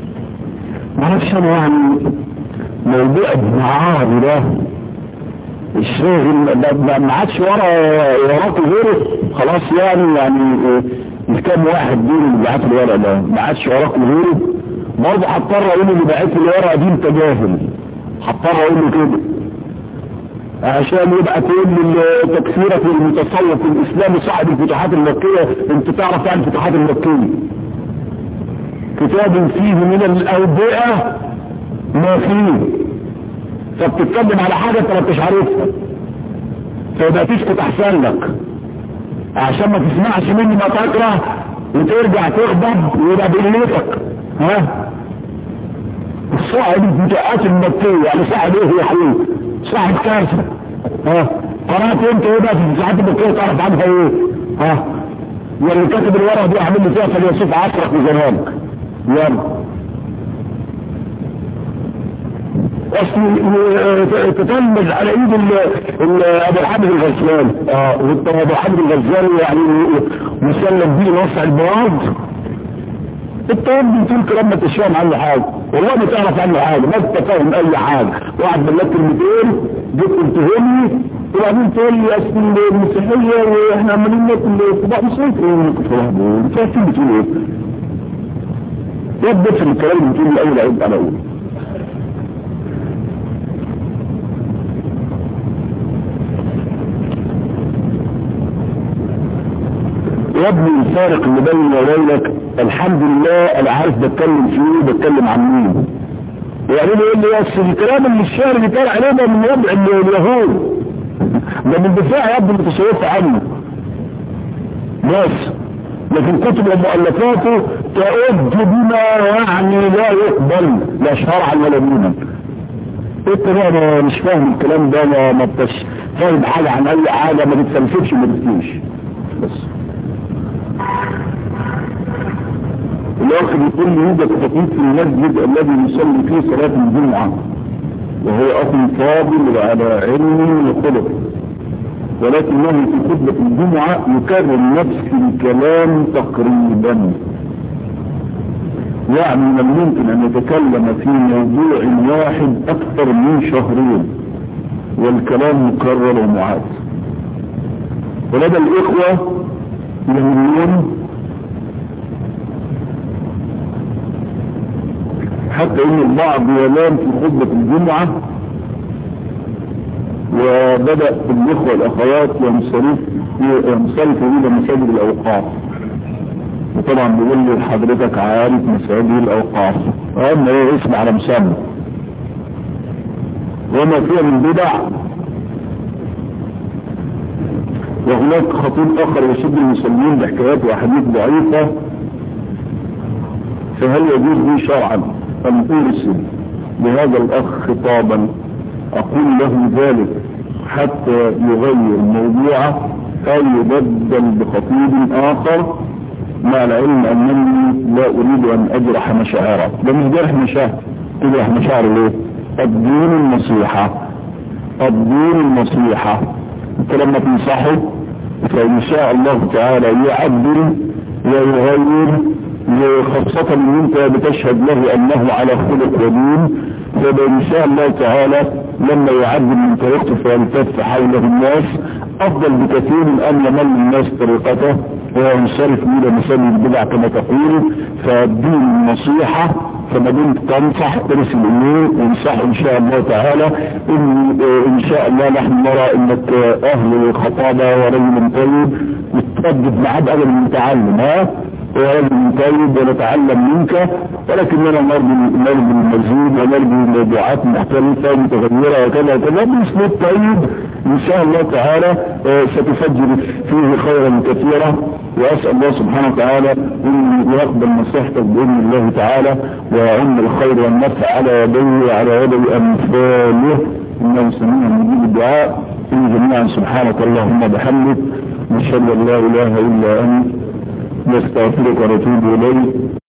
معرفش أنا يعني موضوع الدعاء ده الشغل ما عادش ورا وراك غيره خلاص يعني يعني كام واحد دول اللي بعت الورق ده ما عادش وراك غيره برضه هضطر اقول اللي بعت الورقه دي انت جاهل هضطر اقول له كده عشان يبقى تقول لي تكفيرة المتصوف الاسلامي صاحب الفتوحات المكية انت تعرف عن الفتوحات المكية كتاب فيه من الاوبئة ما فيه فبتتكلم على حاجة انت ما انتش عارفها فيبقى تسكت احسن لك عشان ما تسمعش مني ما تكره وترجع تغضب ويبقى بقلتك ها صاحب الفتوحات المكية يعني صاحب ايه يا حبيبي صاحب كارثة ها قرأت انت ايه بقى في الفتوحات المكية تعرف عنها ايه ها واللي كاتب الورقة دي عامل لي فيها فليسوف عصرك وزمانك يلا اصل تتلمذ على ايد ابو الحامد الغزالي اه وابو الحامد الغزالي يعني مسلم بيه نصع البراز الطالب بتقول كلام ما تشفهم عنه حاجه والله ما تعرف عنه حاجه ما تفهم اي حاجه واحد من لك كلمتين جيت تفهمني وبعدين تقول لي اصل المسيحيه واحنا عمالين ناكل طبق مصيف ايه كنت فاهم انت فاهم بتقول ايه؟ ايه الدفع الكلام اللي بتقول لي اول عيب على اول يا ابني الفارق اللي بيني وبينك الحمد لله انا عارف بتكلم فيه بتكلم عن مين يعني يقول لي بس الكلام اللي الشعر اللي كان عليه ده من وضع اليهود ده من دفاع يا ابني متصوف عنه بس لكن كتب ومؤلفاته تعد بما يعني لا يقبل لا شرعا ولا دينا انت بقى مش فاهم الكلام ده ما انتش فاهم حاجه عن اي حاجه ما بتفلسفش ما بتفهمش بس الاخر يقول لي يوجد خطيب في المسجد الذي يصلي فيه صلاة الجمعة وهو اخ فاضل على علم وخلق ولكنه في خطبة الجمعة يكرر نفس الكلام تقريبا يعني من الممكن ان يتكلم في موضوع واحد اكثر من شهرين والكلام مكرر ومعاد ولدى الاخوة يهمون حتى ان البعض ينام في خطبة الجمعة وبدأ الاخوة الاخوات ينصرف ينصرفوا الى مساجد الاوقاف وطبعا بيقول لي حضرتك عارف مساجد الاوقاف اهم ايه اسم على مسمى وما فيها من بدع وهناك خطيب اخر يشد المسلمين بحكايات واحاديث ضعيفة فهل يجوز لي شرعا ان ارسل لهذا الاخ خطابا اقول له ذلك حتى يغير موضوعه او يبدل بخطيب اخر مع العلم انني لا اريد ان اجرح مشاعره ده مش جرح مشاعر تجرح مشاعر ليه الدين النصيحة الدين النصيحة انت لما تنصحه فان شاء الله تعالى يعدل ويغير خاصة ان انت بتشهد له انه على خلق ودين فإن شاء الله تعالى لما يعدل من طريقته فيلتف حوله الناس افضل بكثير من ان يمل الناس طريقته وينصرف الى مساجد البدع كما تقول فالدين النصيحة فما دمت تنصح ترسل اليه وانصح ان شاء الله تعالى ان ان شاء الله نحن نرى انك اهل الخطابة ورجل طيب وتردد معاد ابدا المتعلم ها ورجل طيب ونتعلم منك ولكننا نرجو المزيد ونرجو دعاءات مختلفة متغيرة وكذا وكذا باسلوب طيب ان شاء الله تعالى ستفجر فيه خيرا كثيرا واسأل الله سبحانه وتعالى ان يقبل نصيحتك باذن الله تعالى ويعم الخير والنفع على يديه وعلى يدي امثاله انه سميع مجيب الدعاء ان جميعا سبحانك اللهم بحمدك نشهد ان لا اله الا انت نستغفرك ونتوب اليك